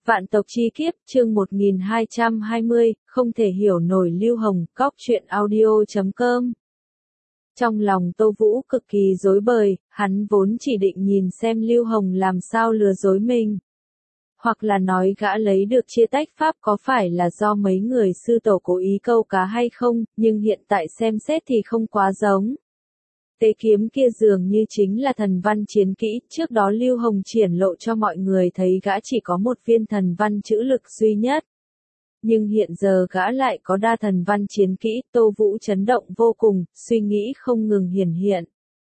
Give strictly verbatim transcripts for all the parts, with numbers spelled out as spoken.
Vạn tộc chi kiếp, chương một nghìn hai trăm hai mươi, không thể hiểu nổi Lưu Hồng, cóc truyện audio chấm com. Trong lòng Tô Vũ cực kỳ rối bời, hắn vốn chỉ định nhìn xem Lưu Hồng làm sao lừa dối mình. Hoặc là nói gã lấy được chia tách pháp có phải là do mấy người sư tổ cố ý câu cá hay không, nhưng hiện tại xem xét thì không quá giống. Tế kiếm kia dường như chính là thần văn chiến kỹ, trước đó Lưu Hồng triển lộ cho mọi người thấy gã chỉ có một viên thần văn chữ lực duy nhất. Nhưng hiện giờ gã lại có đa thần văn chiến kỹ, Tô Vũ chấn động vô cùng, suy nghĩ không ngừng hiển hiện.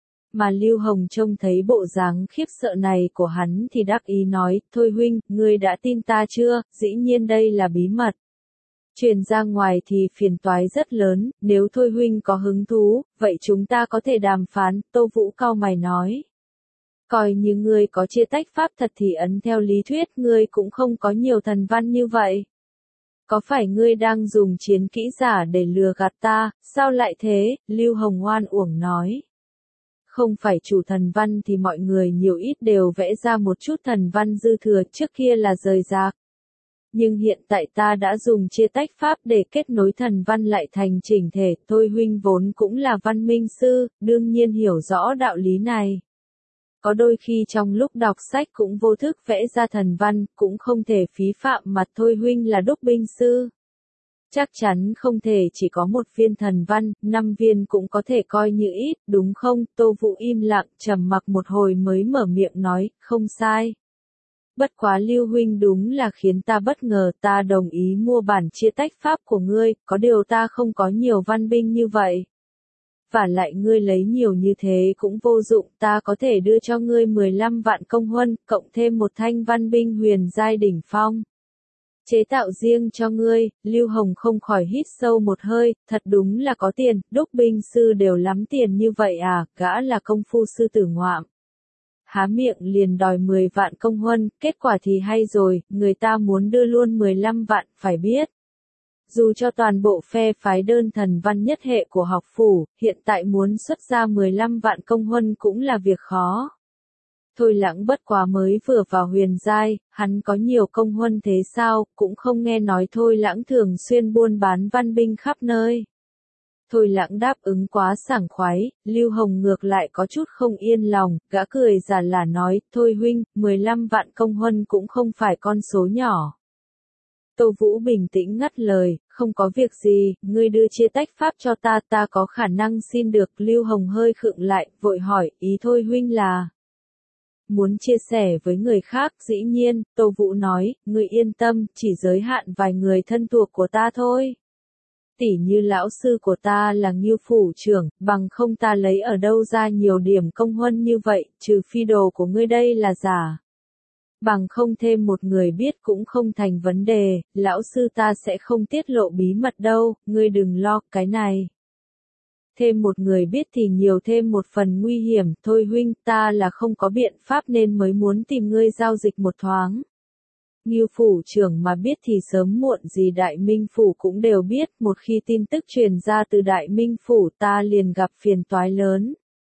Mà Lưu Hồng trông thấy bộ dáng khiếp sợ này của hắn thì đắc ý nói, thôi huynh, ngươi đã tin ta chưa, dĩ nhiên đây là bí mật. Truyền ra ngoài thì phiền toái rất lớn, nếu thôi huynh có hứng thú, vậy chúng ta có thể đàm phán, Tô Vũ cau mày nói. Coi như ngươi có chia tách pháp thật thì ấn theo lý thuyết ngươi cũng không có nhiều thần văn như vậy. Có phải ngươi đang dùng chiến kỹ giả để lừa gạt ta, sao lại thế, Lưu Hồng oan uổng nói. Không phải chủ thần văn thì mọi người nhiều ít đều vẽ ra một chút thần văn dư thừa, trước kia là rời rạc. Nhưng hiện tại ta đã dùng chia tách pháp để kết nối thần văn lại thành chỉnh thể, thôi huynh vốn cũng là văn minh sư, đương nhiên hiểu rõ đạo lý này. Có đôi khi trong lúc đọc sách cũng vô thức vẽ ra thần văn, cũng không thể phí phạm mặt thôi huynh là đúc binh sư. Chắc chắn không thể chỉ có một viên thần văn, năm viên cũng có thể coi như ít, đúng không? Tô Vũ im lặng, trầm mặc một hồi mới mở miệng nói, không sai. Bất quá Lưu huynh đúng là khiến ta bất ngờ, ta đồng ý mua bản chia tách pháp của ngươi, có điều ta không có nhiều văn binh như vậy. Và lại ngươi lấy nhiều như thế cũng vô dụng, ta có thể đưa cho ngươi mười lăm vạn công huân, cộng thêm một thanh văn binh huyền giai đỉnh phong. Chế tạo riêng cho ngươi, Lưu Hồng không khỏi hít sâu một hơi, thật đúng là có tiền, đúc binh sư đều lắm tiền như vậy à, gã là công phu sư tử ngoạm. Há miệng liền đòi mười vạn công huân, kết quả thì hay rồi, người ta muốn đưa luôn mười lăm vạn, phải biết. Dù cho toàn bộ phe phái đơn thần văn nhất hệ của học phủ, hiện tại muốn xuất ra mười lăm vạn công huân cũng là việc khó. Thôi Lãng bất quá mới vừa vào huyền giai, hắn có nhiều công huân thế sao, cũng không nghe nói Thôi Lãng thường xuyên buôn bán văn binh khắp nơi. Thôi Lãng đáp ứng quá sảng khoái, Lưu Hồng ngược lại có chút không yên lòng, gã cười giả là nói, thôi huynh, mười lăm vạn công huân cũng không phải con số nhỏ. Tô Vũ bình tĩnh ngắt lời, không có việc gì, ngươi đưa chia tách pháp cho ta, ta có khả năng xin được. Lưu Hồng hơi khựng lại, vội hỏi, ý thôi huynh là muốn chia sẻ với người khác, dĩ nhiên, Tô Vũ nói, ngươi yên tâm, chỉ giới hạn vài người thân thuộc của ta thôi. Tỉ như lão sư của ta là Ngưu phủ trưởng, bằng không ta lấy ở đâu ra nhiều điểm công huân như vậy, trừ phi đồ của ngươi đây là giả. Bằng không thêm một người biết cũng không thành vấn đề, lão sư ta sẽ không tiết lộ bí mật đâu, ngươi đừng lo cái này. Thêm một người biết thì nhiều thêm một phần nguy hiểm, thôi huynh, ta là không có biện pháp nên mới muốn tìm ngươi giao dịch một thoáng. Ngưu phủ trưởng mà biết thì sớm muộn gì Đại Minh phủ cũng đều biết, một khi tin tức truyền ra từ Đại Minh phủ ta liền gặp phiền toái lớn.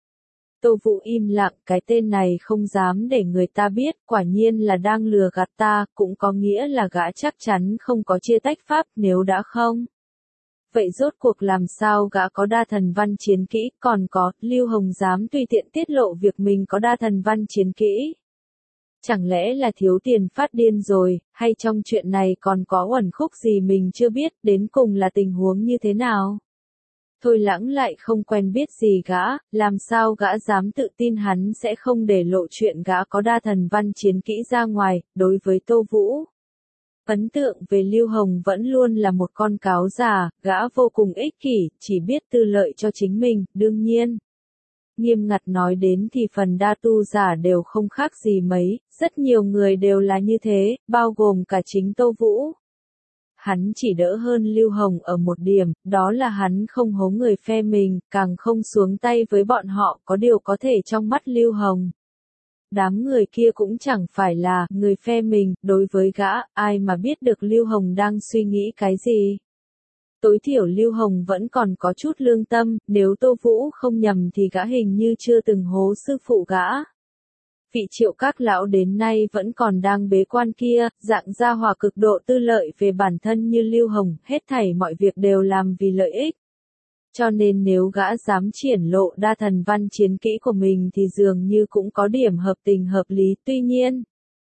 Tô Vũ im lặng, cái tên này không dám để người ta biết, quả nhiên là đang lừa gạt ta, cũng có nghĩa là gã chắc chắn không có chia tách pháp, nếu đã không. Vậy rốt cuộc làm sao gã có đa thần văn chiến kỹ, còn có, Lưu Hồng dám tùy tiện tiết lộ việc mình có đa thần văn chiến kỹ. Chẳng lẽ là thiếu tiền phát điên rồi, hay trong chuyện này còn có uẩn khúc gì mình chưa biết, đến cùng là tình huống như thế nào? Thôi Lãng lại không quen biết gì gã, làm sao gã dám tự tin hắn sẽ không để lộ chuyện gã có đa thần văn chiến kỹ ra ngoài, đối với Tô Vũ. Ấn tượng về Lưu Hồng vẫn luôn là một con cáo già, gã vô cùng ích kỷ, chỉ biết tư lợi cho chính mình, đương nhiên. Nghiêm ngặt nói đến thì phần đa tu giả đều không khác gì mấy, rất nhiều người đều là như thế, bao gồm cả chính Tô Vũ. Hắn chỉ đỡ hơn Lưu Hồng ở một điểm, đó là hắn không hố người phe mình, càng không xuống tay với bọn họ, có điều có thể trong mắt Lưu Hồng. Đám người kia cũng chẳng phải là người phe mình, đối với gã, ai mà biết được Lưu Hồng đang suy nghĩ cái gì. Tối thiểu Lưu Hồng vẫn còn có chút lương tâm, nếu Tô Vũ không nhầm thì gã hình như chưa từng hố sư phụ gã. Vị Triệu các lão đến nay vẫn còn đang bế quan kia, dạng gia hòa cực độ tư lợi về bản thân như Lưu Hồng, hết thảy mọi việc đều làm vì lợi ích. Cho nên nếu gã dám triển lộ đa thần văn chiến kỹ của mình thì dường như cũng có điểm hợp tình hợp lý, tuy nhiên.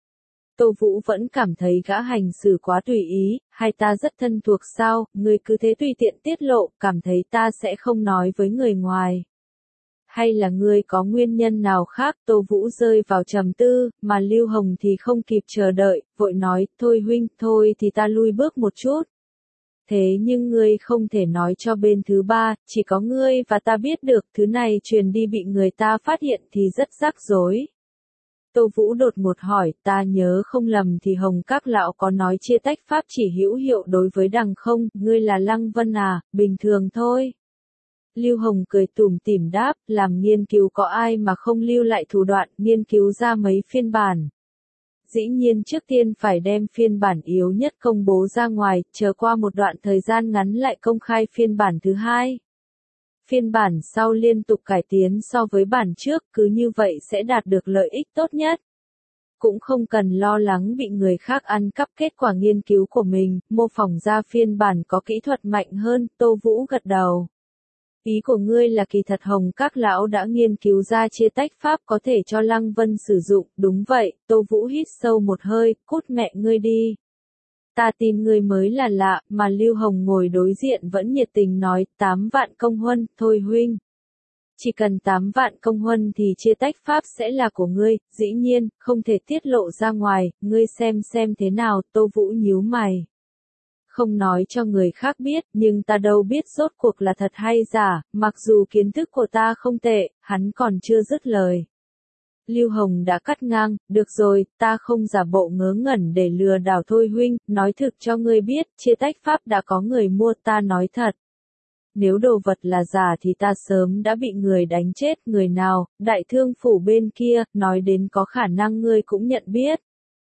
Tô Vũ vẫn cảm thấy gã hành xử quá tùy ý, hay ta rất thân thuộc sao, ngươi cứ thế tùy tiện tiết lộ, cảm thấy ta sẽ không nói với người ngoài. Hay là ngươi có nguyên nhân nào khác? Tô Vũ rơi vào trầm tư, mà Lưu Hồng thì không kịp chờ đợi, vội nói, thôi huynh, thôi thì ta lui bước một chút. Thế nhưng ngươi không thể nói cho bên thứ ba, chỉ có ngươi và ta biết được, thứ này truyền đi bị người ta phát hiện thì rất rắc rối. Tô Vũ đột ngột hỏi, ta nhớ không lầm thì Hồng các lão có nói chia tách pháp chỉ hữu hiệu đối với đằng không, ngươi là Lăng Vân à, bình thường thôi. Lưu Hồng cười tủm tỉm đáp, làm nghiên cứu có ai mà không lưu lại thủ đoạn, nghiên cứu ra mấy phiên bản. Dĩ nhiên trước tiên phải đem phiên bản yếu nhất công bố ra ngoài, chờ qua một đoạn thời gian ngắn lại công khai phiên bản thứ hai. Phiên bản sau liên tục cải tiến so với bản trước, cứ như vậy sẽ đạt được lợi ích tốt nhất. Cũng không cần lo lắng bị người khác ăn cắp kết quả nghiên cứu của mình, mô phỏng ra phiên bản có kỹ thuật mạnh hơn, Tô Vũ gật đầu. Ý của ngươi là kỳ thật Hồng các lão đã nghiên cứu ra chia tách pháp có thể cho Lăng Vân sử dụng, đúng vậy, Tô Vũ hít sâu một hơi, cút mẹ ngươi đi. Ta tin ngươi mới là lạ, mà Lưu Hồng ngồi đối diện vẫn nhiệt tình nói, tám vạn công huân, thôi huynh. Chỉ cần tám vạn công huân thì chia tách pháp sẽ là của ngươi, dĩ nhiên, không thể tiết lộ ra ngoài, ngươi xem xem thế nào, Tô Vũ nhíu mày. Không nói cho người khác biết, nhưng ta đâu biết rốt cuộc là thật hay giả, mặc dù kiến thức của ta không tệ, hắn còn chưa dứt lời. Lưu Hồng đã cắt ngang, được rồi, ta không giả bộ ngớ ngẩn để lừa đảo thôi huynh, nói thực cho ngươi biết, chia tách pháp đã có người mua, ta nói thật. Nếu đồ vật là giả thì ta sớm đã bị người đánh chết, người nào, đại thương phủ bên kia, nói đến có khả năng ngươi cũng nhận biết.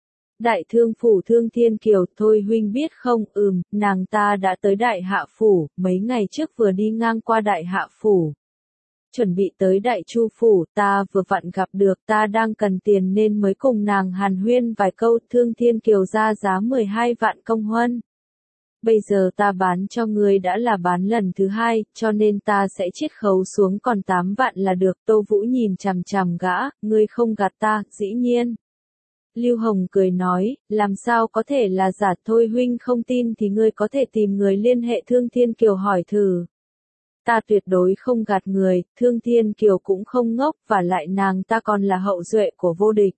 Đại thương phủ Thương Thiên Kiều, thôi huynh biết không, ừm, nàng ta đã tới đại hạ phủ, mấy ngày trước vừa đi ngang qua đại hạ phủ. Chuẩn bị tới đại chu phủ, ta vừa vặn gặp được, ta đang cần tiền nên mới cùng nàng hàn huyên vài câu, Thương Thiên Kiều ra giá mười hai vạn công huân. Bây giờ ta bán cho ngươi đã là bán lần thứ hai, cho nên ta sẽ chiết khấu xuống còn tám vạn là được, Tô Vũ nhìn chằm chằm gã, ngươi không gạt ta, dĩ nhiên. Lưu Hồng cười nói, làm sao có thể là giả, thôi huynh không tin thì ngươi có thể tìm người liên hệ Thương Thiên Kiều hỏi thử. Ta tuyệt đối không gạt người, Thương Thiên Kiều cũng không ngốc, và lại nàng ta còn là hậu duệ của vô địch.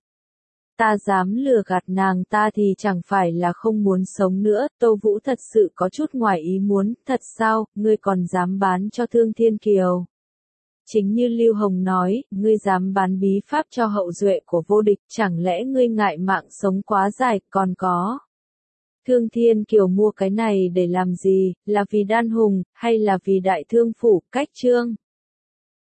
Ta dám lừa gạt nàng ta thì chẳng phải là không muốn sống nữa, Tô Vũ thật sự có chút ngoài ý muốn, thật sao, ngươi còn dám bán cho Thương Thiên Kiều. Chính như Lưu Hồng nói, ngươi dám bán bí pháp cho hậu duệ của vô địch, chẳng lẽ ngươi ngại mạng sống quá dài, còn có. Thương Thiên Kiều mua cái này để làm gì, là vì đan hùng, hay là vì đại thương phủ, cách trương?